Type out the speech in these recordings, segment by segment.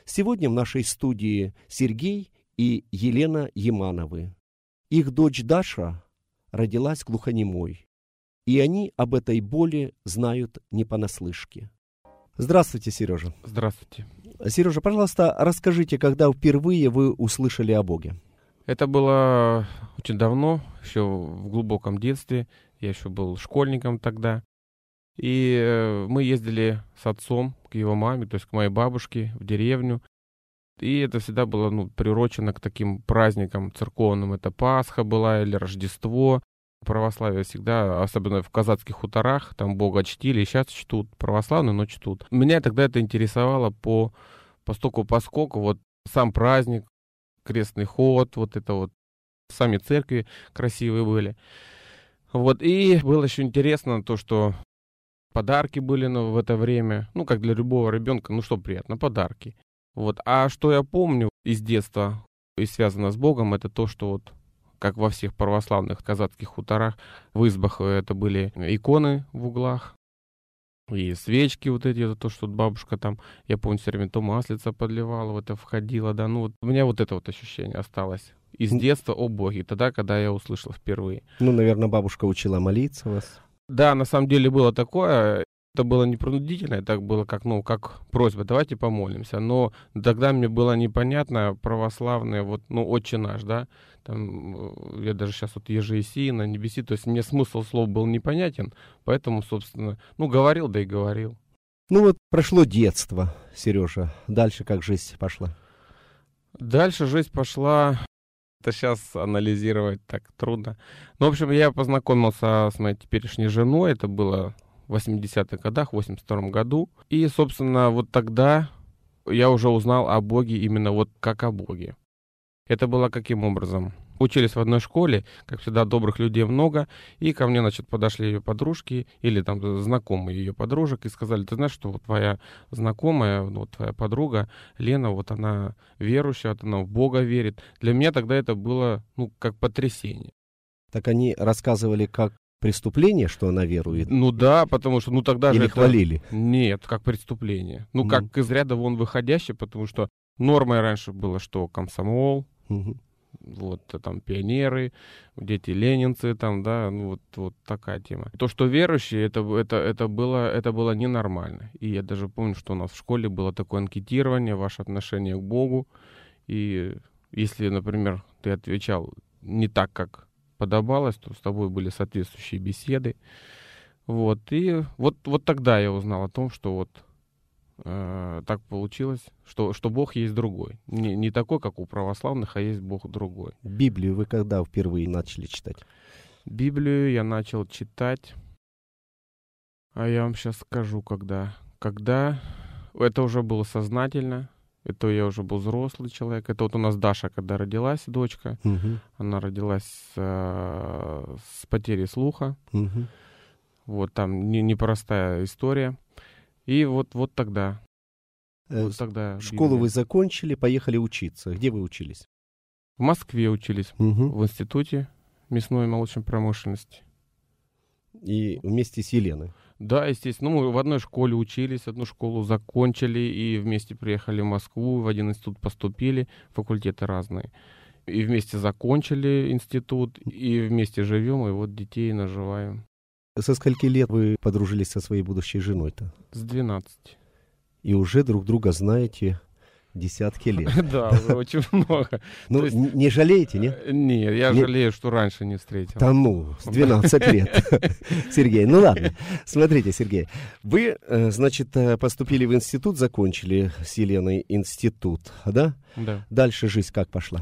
Сегодня в нашей студии Сергей и Елена Ямановы. Их дочь Даша родилась глухонемой, и они об этой боли знают не понаслышке. Здравствуйте, Сережа. Здравствуйте. Сережа, пожалуйста, расскажите, когда впервые вы услышали о Боге? Это было очень давно, еще в глубоком детстве. Я еще был школьником тогда. И мы ездили с отцом к его маме, то есть к моей бабушке в деревню. И это всегда было приурочено к таким праздникам церковным. Это Пасха была или Рождество. Православие всегда, особенно в казацких хуторах, там Бога чтили, и сейчас чтут, православные, но чтут. Меня тогда это интересовало поскольку вот сам праздник, крестный ход, вот это вот, сами церкви красивые были. Вот, и было еще интересно то, что подарки были в это время, как для любого ребенка, что приятно, подарки. Вот, а что я помню из детства и связано с Богом, это то, что вот как во всех православных казацких хуторах, в избах это были иконы в углах, и свечки вот эти, то, что бабушка там, я помню, все время то маслица подливала, вот это входило, да, у меня вот это вот ощущение осталось из детства о Боге, тогда, когда я услышал впервые. Наверное, бабушка учила молиться вас. Да, на самом деле было такое. Это было не принудительно, это было как просьба, давайте помолимся. Но тогда мне было непонятно православное, «Отче наш», да, там, я даже сейчас «Еже еси на небеси», то есть мне смысл слов был непонятен, поэтому, собственно, говорил, да и говорил. Прошло детство, Сережа, дальше как жизнь пошла? Дальше жизнь пошла, это сейчас анализировать так трудно. В общем, я познакомился с моей теперешней женой, это было в 80-х годах, в 82-м году. И, собственно, вот тогда я уже узнал о Боге именно как о Боге. Это было каким образом? Учились в одной школе, как всегда, добрых людей много, и ко мне, подошли ее подружки, или там знакомые ее подружек, и сказали, ты знаешь, что твоя знакомая, твоя подруга Лена, она верующая, она в Бога верит. Для меня тогда это было, как потрясение. Так они рассказывали, как преступление, что она верует? Да, потому что, тогда же... Или хвалили? Нет, как преступление. Как из ряда вон выходящее, потому что нормой раньше было, что комсомол, там пионеры, дети ленинцы, там, да, вот такая тема. То, что верующие, это было ненормально. И я даже помню, что у нас в школе было такое анкетирование, ваше отношение к Богу. И если, например, ты отвечал не так, как подобалось, то с тобой были соответствующие беседы. И тогда я узнал о том, что так получилось, что Бог есть другой. Не такой, как у православных, а есть Бог другой. Библию вы когда впервые начали читать? Библию я начал читать, а я вам сейчас скажу, когда. Когда это уже было сознательно, это я уже был взрослый человек. Это у нас Даша, когда родилась, дочка, она родилась с потерей слуха. Там непростая история. И вот тогда. Тогда школу вы закончили, поехали учиться. Где вы учились? В Москве учились, в институте мясной и молочной промышленности. И вместе с Еленой? Да, естественно. Мы в одной школе учились, одну школу закончили, и вместе приехали в Москву, в один институт поступили, факультеты разные. И вместе закончили институт, и вместе живем, и детей наживаем. Со скольки лет вы подружились со своей будущей женой-то? С 12. И уже друг друга знаете десятки лет. Да, очень много. Не жалеете, нет? Нет, я жалею, что раньше не встретил. С 12 лет. Сергей, ладно. Смотрите, Сергей, вы, поступили в институт, закончили с Еленой институт, да? Да. Дальше жизнь как пошла?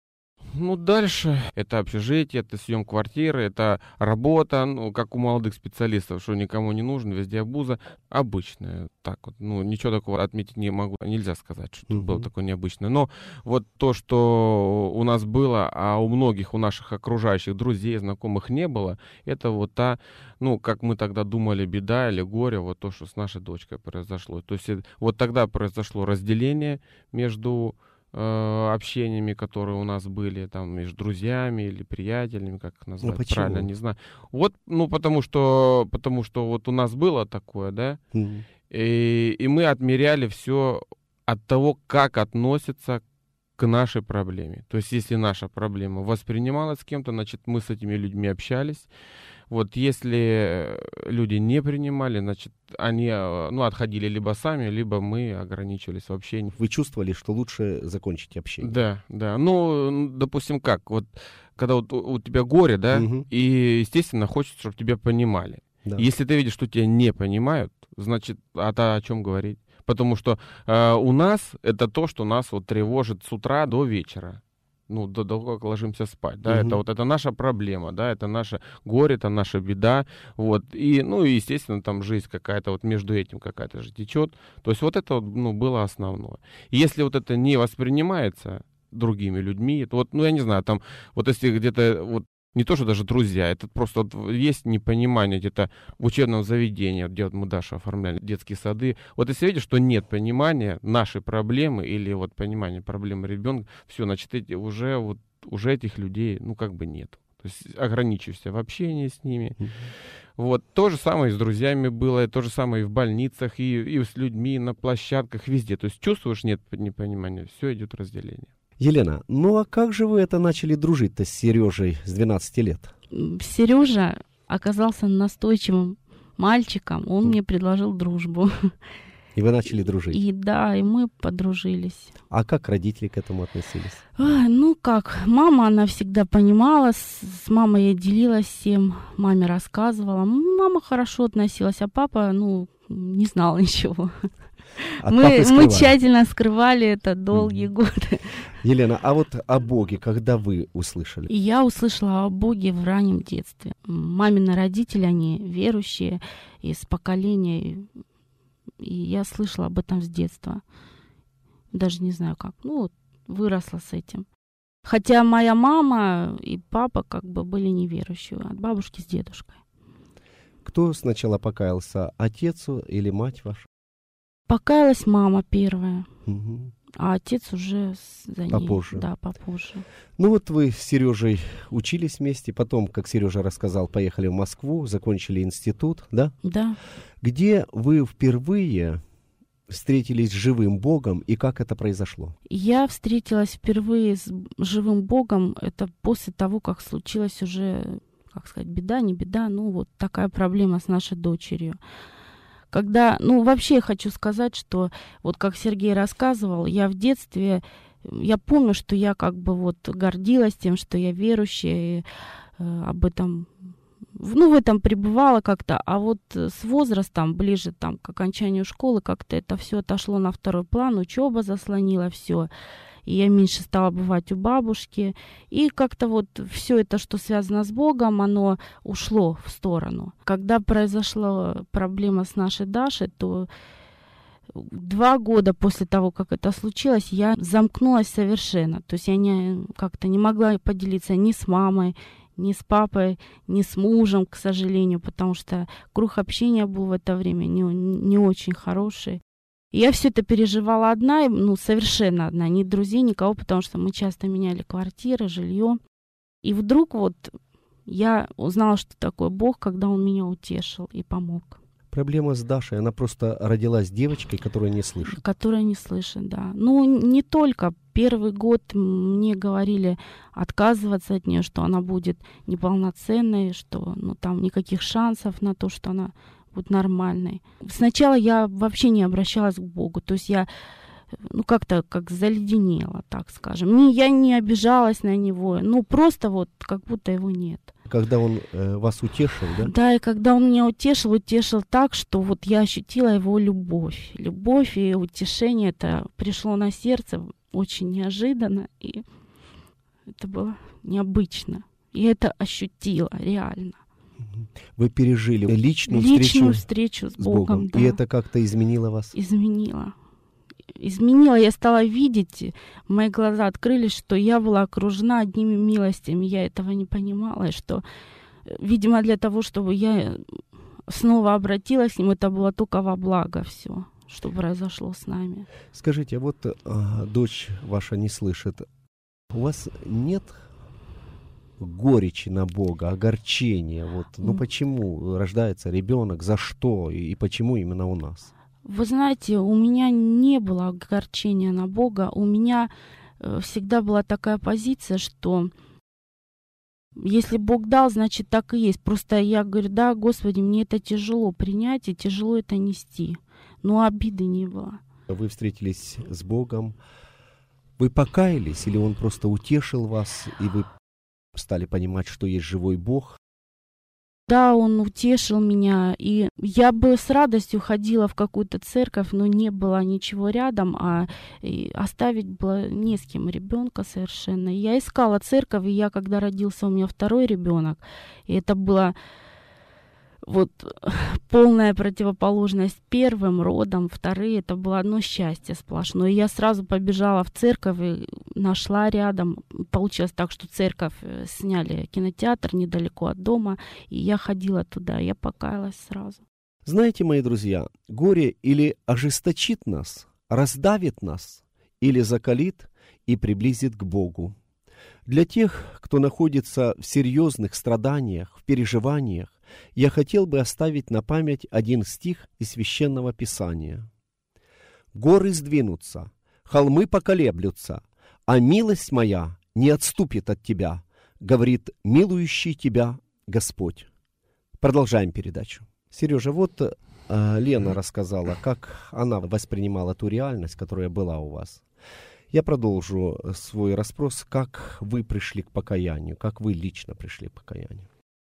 Дальше это общежитие, это съем квартиры, это работа, как у молодых специалистов, что никому не нужно, везде обуза. Обычная, так вот, ничего такого отметить не могу, нельзя сказать, что было такое необычное. Но то, что у нас было, а у многих, у наших окружающих друзей, знакомых не было, это та, как мы тогда думали, беда или горе, то, что с нашей дочкой произошло. То есть тогда произошло разделение между общениями, которые у нас были там между друзьями или приятелями, как их назвать правильно, не знаю. Потому что у нас было такое, да, и мы отмеряли все от того, как относятся к нашей проблеме. То есть, если наша проблема воспринималась кем-то, значит, мы с этими людьми общались. Вот если люди не принимали, значит, они отходили либо сами, либо мы ограничивались в общении. Вы чувствовали, что лучше закончить общение? Да, да. Ну, допустим, как, вот, когда вот у тебя горе, да, и, естественно, хочется, чтобы тебя понимали. Да. Если ты видишь, что тебя не понимают, значит, о чем говорить? Потому что у нас это то, что нас вот тревожит с утра до вечера. Ну, до того, как ложимся спать, да, это наша проблема, да, это наше горе, это наша беда, вот, и, естественно, там жизнь какая-то вот между этим какая-то же течет, то есть вот это, было основное. И если вот это не воспринимается другими людьми, то вот, я не знаю, там, вот если где-то, вот, не то, что даже друзья, это просто вот есть непонимание где-то в учебном заведении, где вот мы, Даша, оформляли детские сады. Вот если видишь, что нет понимания нашей проблемы или вот понимания проблемы ребенка, все, значит, уже этих людей, нет. То есть ограничивайся в общении с ними. Вот. То же самое и с друзьями было, то же самое и в больницах, и с людьми, на площадках, везде. То есть чувствуешь, нет непонимания, все идет разделение. Елена, а как же вы это начали дружить-то с Сережей с 12 лет? Сережа оказался настойчивым мальчиком, он мне предложил дружбу. И вы начали дружить? И мы подружились. А как родители к этому относились? Мама, она всегда понимала, с мамой я делилась всем, маме рассказывала. Мама хорошо относилась, а папа, не знал ничего. Мы тщательно скрывали это долгие годы. Елена, а вот о Боге, когда вы услышали? Я услышала о Боге в раннем детстве. Мамины родители, они верующие из поколения. И я слышала об этом с детства. Даже не знаю как. Выросла с этим. Хотя моя мама и папа были неверующие. От бабушки с дедушкой. Кто сначала покаялся? Отец или мать ваша? Покаялась мама первая, а отец уже за ней. Попозже. Да, попозже. Вы с Сережей учились вместе, потом, как Сережа рассказал, поехали в Москву, закончили институт, да? Да. Где вы впервые встретились с живым Богом и как это произошло? Я встретилась впервые с живым Богом, это после того, как случилась уже, беда, не беда, такая проблема с нашей дочерью. Когда, вообще я хочу сказать, что вот как Сергей рассказывал, я в детстве, я помню, что я гордилась тем, что я верующая, и об этом, в этом пребывала как-то, а вот с возрастом, ближе к окончанию школы, как-то это все отошло на второй план, учеба заслонила все. И я меньше стала бывать у бабушки. И как-то все это, что связано с Богом, оно ушло в сторону. Когда произошла проблема с нашей Дашей, то 2 года после того, как это случилось, я замкнулась совершенно. То есть я не могла поделиться ни с мамой, ни с папой, ни с мужем, к сожалению, потому что круг общения был в это время не очень хороший. Я все это переживала одна, совершенно одна, ни друзей, никого, потому что мы часто меняли квартиры, жилье. И вдруг я узнала, что такое Бог, когда Он меня утешил и помог. Проблема с Дашей, она просто родилась девочкой, которая не слышит. Которая не слышит, да. Не только. Первый год мне говорили отказываться от нее, что она будет неполноценной, что там никаких шансов на то, что она будет нормальной. Сначала я вообще не обращалась к Богу, то есть я как заледенела, так скажем. Я не обижалась на него, просто как будто его нет. Когда он вас утешил, да? Да, и когда он меня утешил так, что я ощутила его любовь. Любовь и утешение, это пришло на сердце очень неожиданно, и это было необычно. И это ощутила реально. Вы пережили личную встречу с Богом. Да. И это как-то изменило вас? Изменило. Я стала видеть, мои глаза открылись, что я была окружена одними милостями. Я этого не понимала, и что, видимо, для того, чтобы я снова обратилась к нему, это было только во благо все, что произошло с нами. Скажите, дочь ваша не слышит. У вас нет горечи на Бога, огорчения? Почему рождается ребенок, за что и почему именно у нас? Вы знаете, у меня не было огорчения на Бога. У меня всегда была такая позиция, что если Бог дал, значит так и есть. Просто я говорю, да, Господи, мне это тяжело принять и тяжело это нести. Но обиды не было. Вы встретились с Богом, вы покаялись, или Он просто утешил вас, и вы стали понимать, что есть живой Бог? Да, Он утешил меня, и я бы с радостью ходила в какую-то церковь, но не было ничего рядом, и оставить было не с кем ребенка совершенно. Я искала церковь, и когда родился у меня второй ребенок, и это было вот полная противоположность первым родам, вторые, это было одно счастье сплошное. И я сразу побежала в церковь и нашла рядом. Получилось так, что церковь сняли кинотеатр недалеко от дома, и я ходила туда, я покаялась сразу. Знаете, мои друзья, горе или ожесточит нас, раздавит нас, или закалит и приблизит к Богу. Для тех, кто находится в серьезных страданиях, в переживаниях, я хотел бы оставить на память один стих из Священного Писания. «Горы сдвинутся, холмы поколеблются, а милость моя не отступит от тебя, говорит милующий тебя Господь». Продолжаем передачу. Сережа, вот Лена рассказала, как она воспринимала ту реальность, которая была у вас. Я продолжу свой расспрос, как вы пришли к покаянию, как вы лично пришли к покаянию.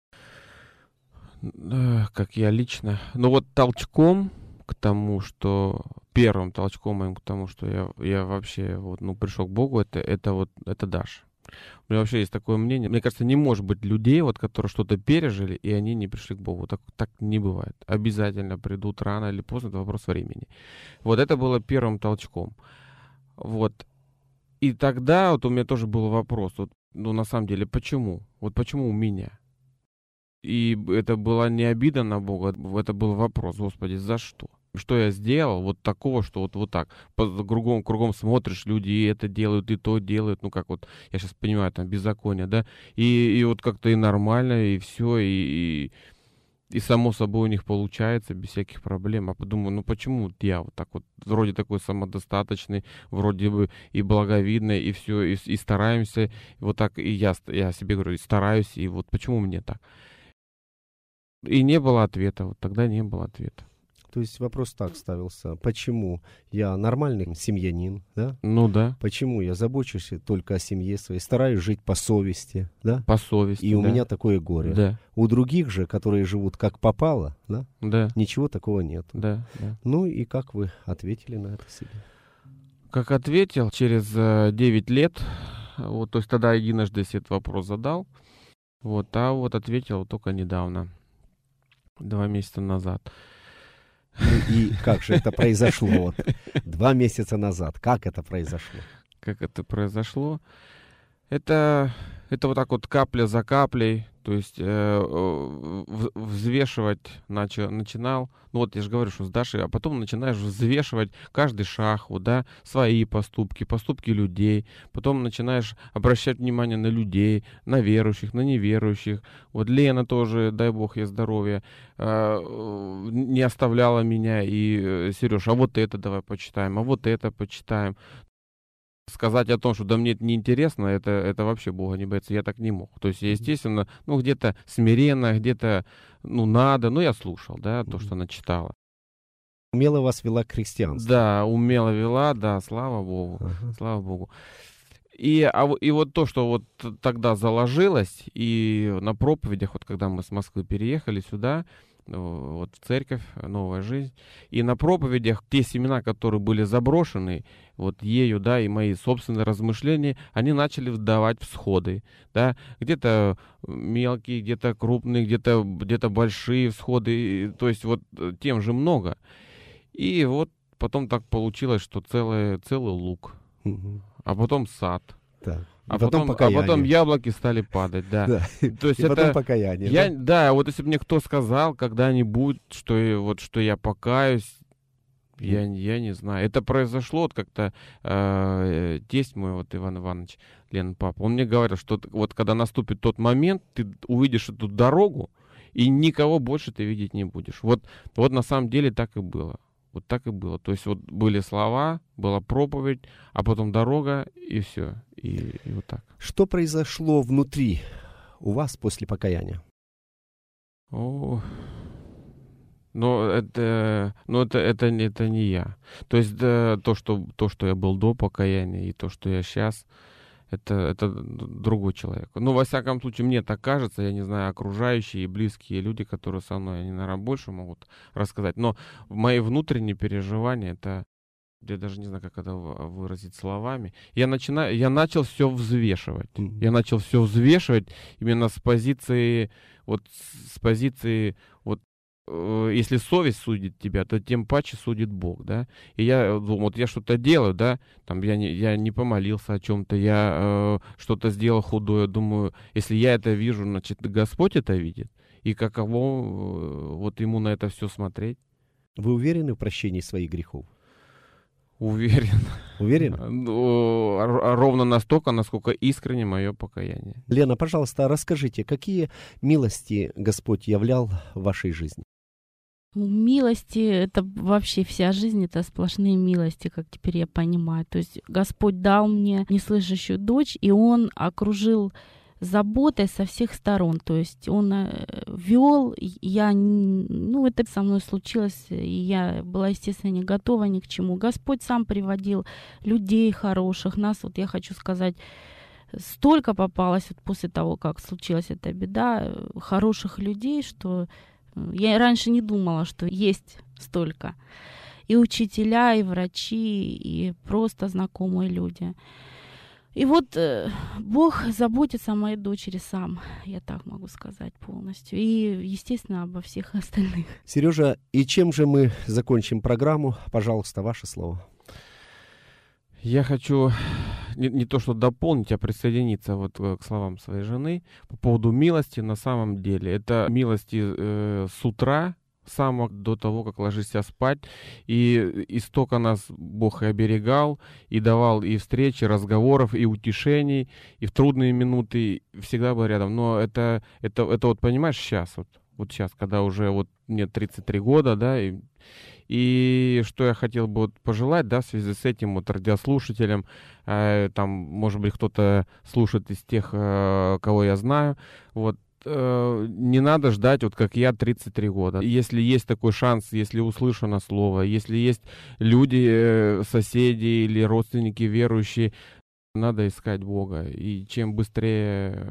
Как я лично. Ну вот толчком к тому, что первым толчком моим к тому, что я вообще пришел к Богу, это Даша. У меня вообще есть такое мнение. Мне кажется, не может быть людей, которые что-то пережили, и они не пришли к Богу. Так не бывает. Обязательно придут рано или поздно, это вопрос времени. Вот это было первым толчком. Вот. И тогда у меня тоже был вопрос, на самом деле, почему? Почему у меня? И это была не обида на Бога, это был вопрос: Господи, за что? Что я сделал такого, что вот так? Кругом смотришь, люди и это делают, и то делают, я сейчас понимаю, там, беззаконие, да? И как-то и нормально, и все, и само собой у них получается без всяких проблем. А подумаю, почему я вроде такой самодостаточный, вроде бы и благовидный, и все, и стараемся, и я себе говорю, и стараюсь, и почему мне так? И не было ответа, тогда не было ответа. То есть вопрос так ставился: почему я нормальный семьянин, да? Ну да. Почему я забочусь только о семье своей, стараюсь жить по совести, да? По совести, и у меня такое горе. Да. У других же, которые живут как попало, да? Да. Ничего такого нет. Да. Ну и как вы ответили на это себе? Как ответил, через 9 лет, то есть тогда единожды себе этот вопрос задал, ответил только недавно, 2 месяца назад. Ну и как же это произошло? 2 месяца назад. Как это произошло? Как это произошло? Это капля за каплей, то есть взвешивать начинал. Я же говорю, что с Дашей, а потом начинаешь взвешивать каждый шаг, свои поступки людей. Потом начинаешь обращать внимание на людей, на верующих, на неверующих. Лена тоже, дай бог ей здоровья, не оставляла меня. И Сереж, а это давай почитаем, а это почитаем. Сказать о том, что да мне это неинтересно, это вообще Бога не боится, я так не мог. То есть я, естественно, где-то смиренно, где-то, надо, я слушал, то, что она читала. Умело вас вела к христианству. Да, умело вела, да, слава Богу, слава Богу. И то, что тогда заложилось, и на проповедях, когда мы с Москвы переехали сюда, в церковь, новая жизнь. И на проповедях те семена, которые были заброшены ею, и мои собственные размышления, они начали давать всходы, где-то мелкие, где-то крупные, где-то большие всходы, то есть тем же много. И потом так получилось, что целый луг, а потом сад. Так. А потом яблоки стали падать, да. То есть потом покаяние. Если бы мне кто сказал когда-нибудь, что я покаюсь, я не знаю. Это произошло как-то, тесть мой, Иван Иванович, Лена, папа, он мне говорил, что когда наступит тот момент, ты увидишь эту дорогу, и никого больше ты видеть не будешь. На самом деле так и было. Вот так и было. То есть вот были слова, была проповедь, а потом дорога, и все. И вот так. Что произошло внутри у вас после покаяния? Это не я. То есть то, что я был до покаяния, и то, что я сейчас, это другой человек. Ну, во всяком случае, мне так кажется, я не знаю, окружающие и близкие люди, которые со мной, они, наверное, больше могут рассказать. Но мои внутренние переживания, это, я даже не знаю, как это выразить словами. Я начал все взвешивать. Я начал все взвешивать именно с позиции, если совесть судит тебя, то тем паче судит Бог, да. И я думаю, вот я что-то делаю, да, там я не помолился о чем-то, я что-то сделал худое, думаю, если я это вижу, значит, Господь это видит. И каково вот ему на это все смотреть? Вы уверены в прощении своих грехов? Уверен. Уверен? Ровно настолько, насколько искренне мое покаяние. Лена, пожалуйста, расскажите, какие милости Господь являл в вашей жизни? Милости — это вообще вся жизнь, это сплошные милости, как теперь я понимаю. То есть Господь дал мне неслышащую дочь, и Он окружил заботой со всех сторон. То есть Он вел, это со мной случилось, и я была, естественно, не готова ни к чему. Господь сам приводил людей хороших, нас, вот я хочу сказать, столько попалось вот после того, как случилась эта беда, хороших людей, что я раньше не думала, что есть столько. И учителя, и врачи, и просто знакомые люди. И вот Бог заботится о моей дочери сам, я так могу сказать полностью. И, естественно, обо всех остальных. Сережа, и чем же мы закончим программу? Пожалуйста, ваше слово. Я хочу не то что дополнить, а присоединиться вот к словам своей жены по поводу милости. На самом деле это милости с утра, до того, как ложишься спать, и столько нас Бог и оберегал, и давал и встречи, разговоров, и утешений, и в трудные минуты всегда был рядом. Но это вот, понимаешь, сейчас, вот сейчас, когда уже вот мне 33 года, да, и что я хотел бы вот пожелать, да, в связи с этим вот радиослушателям, там, может быть, кто-то слушает из тех, кого я знаю, вот, не надо ждать, вот как я, 33 года. Если есть такой шанс, если услышано слово, если есть люди, соседи или родственники верующие, надо искать Бога. И чем быстрее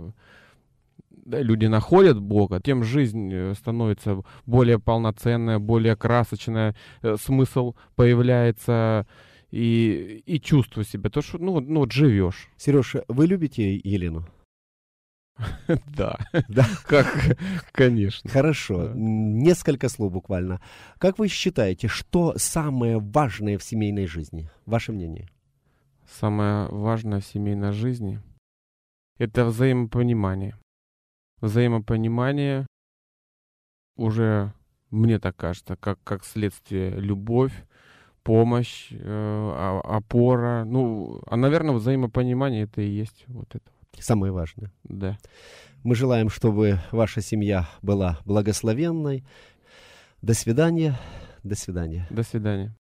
люди находят Бога, тем жизнь становится более полноценная, более красочная, смысл появляется и чувство себя. То, что, вот живешь. Сережа, вы любите Елену? Да, конечно. Хорошо, несколько слов буквально. Как вы считаете, что самое важное в семейной жизни? Ваше мнение? Самое важное в семейной жизни — это взаимопонимание. Взаимопонимание уже, мне так кажется, как следствие любовь, помощь, опора. Наверное, взаимопонимание — это и есть вот это. Самое важное. Да. Мы желаем, чтобы ваша семья была благословенной. До свидания. До свидания. До свидания.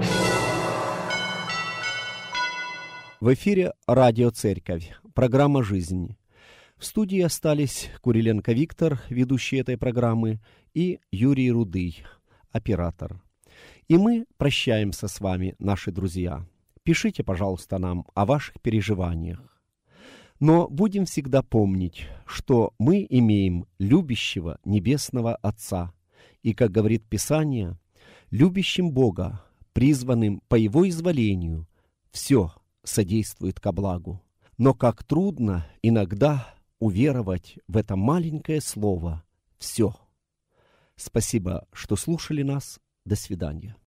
В эфире «Радио Церковь», программа «Жизнь». В студии остались Куриленко Виктор, ведущий этой программы, и Юрий Рудый, оператор. И мы прощаемся с вами, наши друзья. Пишите, пожалуйста, нам о ваших переживаниях. Но будем всегда помнить, что мы имеем любящего Небесного Отца. И, как говорит Писание, любящим Бога, призванным по Его изволению, все содействует ко благу. Но как трудно иногда уверовать в это маленькое слово «все». Спасибо, что слушали нас. До свидания.